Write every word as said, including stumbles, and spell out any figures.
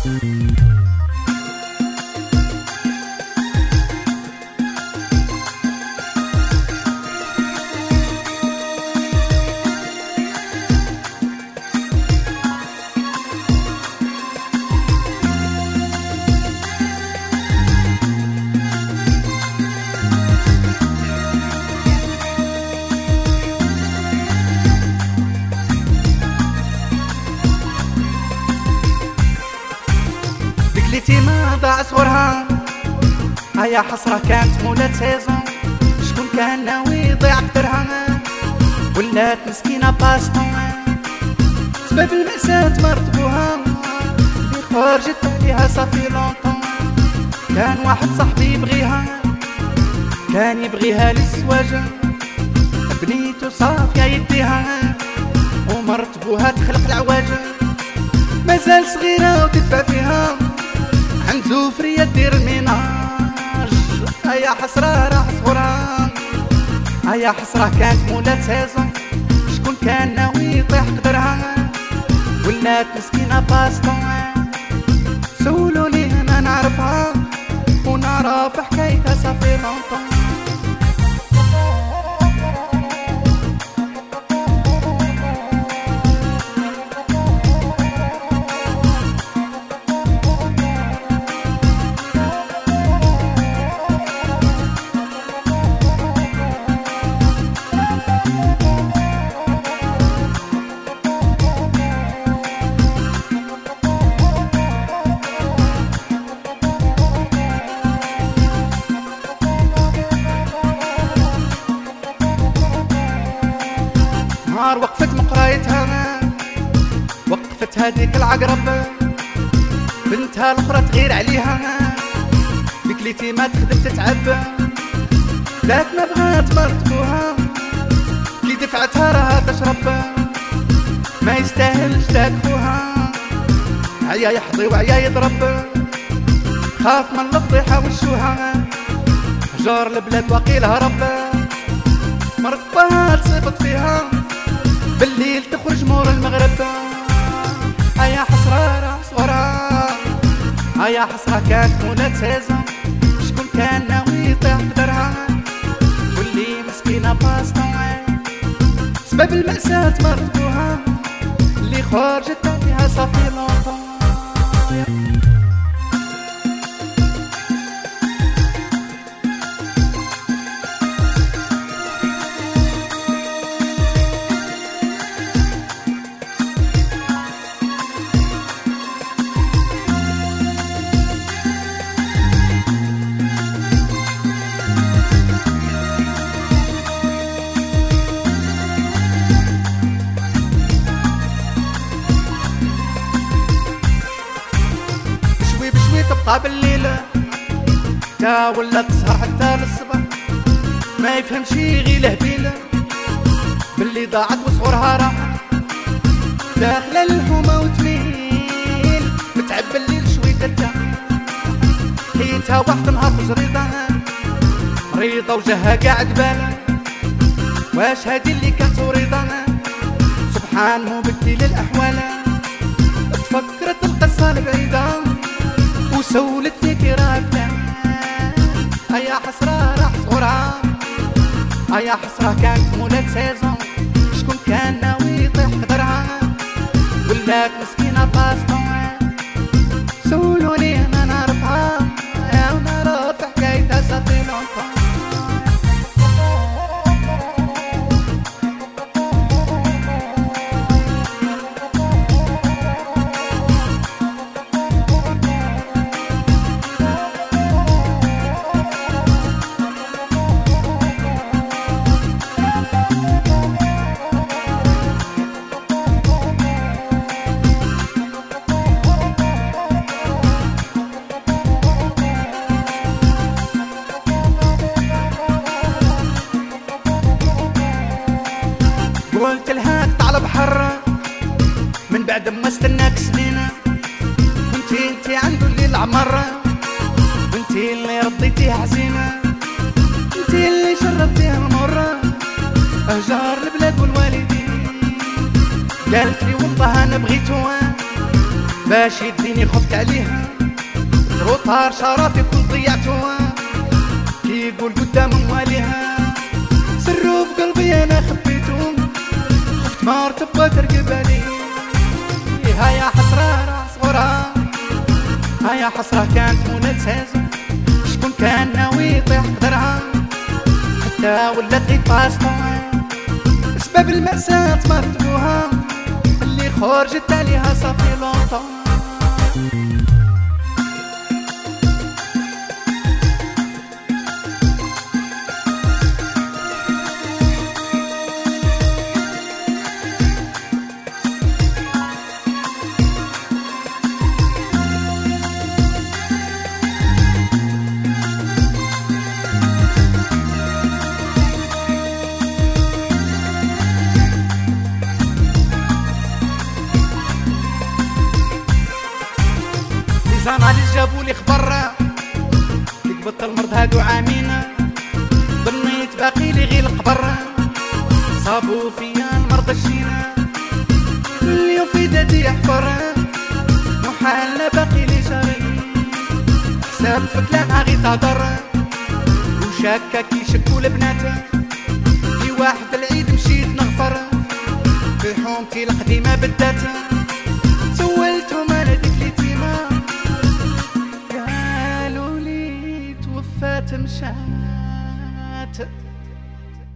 بكليتي ما ضاع صغرها، هيا حسرة كانت مولات سيزون. شكون كان ناوي يضيع قدرها، ولات مسكينة باستون. سبب المأساة مرتبوها اللي خرجت عليها صافي لونطون. كان واحد صاحبي يبغيها، كان يبغيها للزواج. بنيتو صافية يديها ومرتبوها تخلق العواج. مازال صغيرة وتدفع فيها عند زوفرية دير الميناج. هيا حسرة راح صغرها، هيا حسرة كانت مولات سيزون. شكون كان ناوي يطيح قدرها، ولات مسكينة باستون. سولوني انا نعرفها ونعرف حكايتها صافي لونطون. نهار وقفت مقرايتها، وقفت هذيك العقرب بنتها الاخرى تغير عليها. بكليتي ما تخدم تتعب، ذات ما بغات مرتبوها. كي دفعتها راها تشرب، ما يستاهلش ذاك خوها. عيا يحظي وعيا يضرب، خاف من الفضيحة وشوها. جار البلاد وقيل هرب، مرتبها تصيبط فيها بالليل تخرج مور المغرب. هيا حسرة راح صغرها، هيا حسرة كانت مولات سيزون. شكون كان ناوي يطيح قدرها، واللي مسكينة باستون. سبب المأساة مرتبوها اللي خرجت عليها صافي لونطون. تبقى بالليل تا ولا تسهر حتى للصبح. ما يفهمش غير لهبيل باللي ضاعت وصغرها راح. داخله الحومه وتميل متعب الليل شويه تا. حيتها واحد نهار تجريضه مريضه وجهها قاعد باله. واش هادي اللي كانت مريضه؟ سبحان مبدل الاحوال. تفكرت القصه البعيده وسولت فيك رافله. هيا حسرة راح صغرها، هيا حسرة كانت مولات سيزون. شكون كان ناوي يطيح قدرها، ولات مسكينة باستون. سولوني انا نعرفها ونعرف حكايتها صافي لونطون. قلت لها اقطع البحر من بعد ما استناك سنين. كنتي انتي عنده الليل عمر، انتي اللي رضيتيه حزينة، انتي اللي شربتيه المر. اهجار البلاد والوالدين قالت لي والله انا بغيتو، باش يديني خفت عليها الروطار شرفي كل ضيعتوها كي يقول قدام مواليها سرو في قلبي انا خبيتو خفت ما تبغى ترقب عليه ها يا حسرة راه صغرى ها يا حسرة كانت منى تهازم شكون كان ناوي يطيح قدرها حتى ولات غير باسطون اسباب المأساة مرتبوها اللي خرجت عليها صافي لونطون زعما جابولي خبر كي قبضت المرض هادو عامين ظنيت باقي لي غير القبر صابو فيا المرض الشينا اليوم في داتي يحفر محال باقي لي جاري حساب في كلامها غير تهضر وشاكا كيشكو البنات في واحد العيد مشيت نغفر في حومتي القديمة بالذات سولتهم انا ديك اليتيمة مشات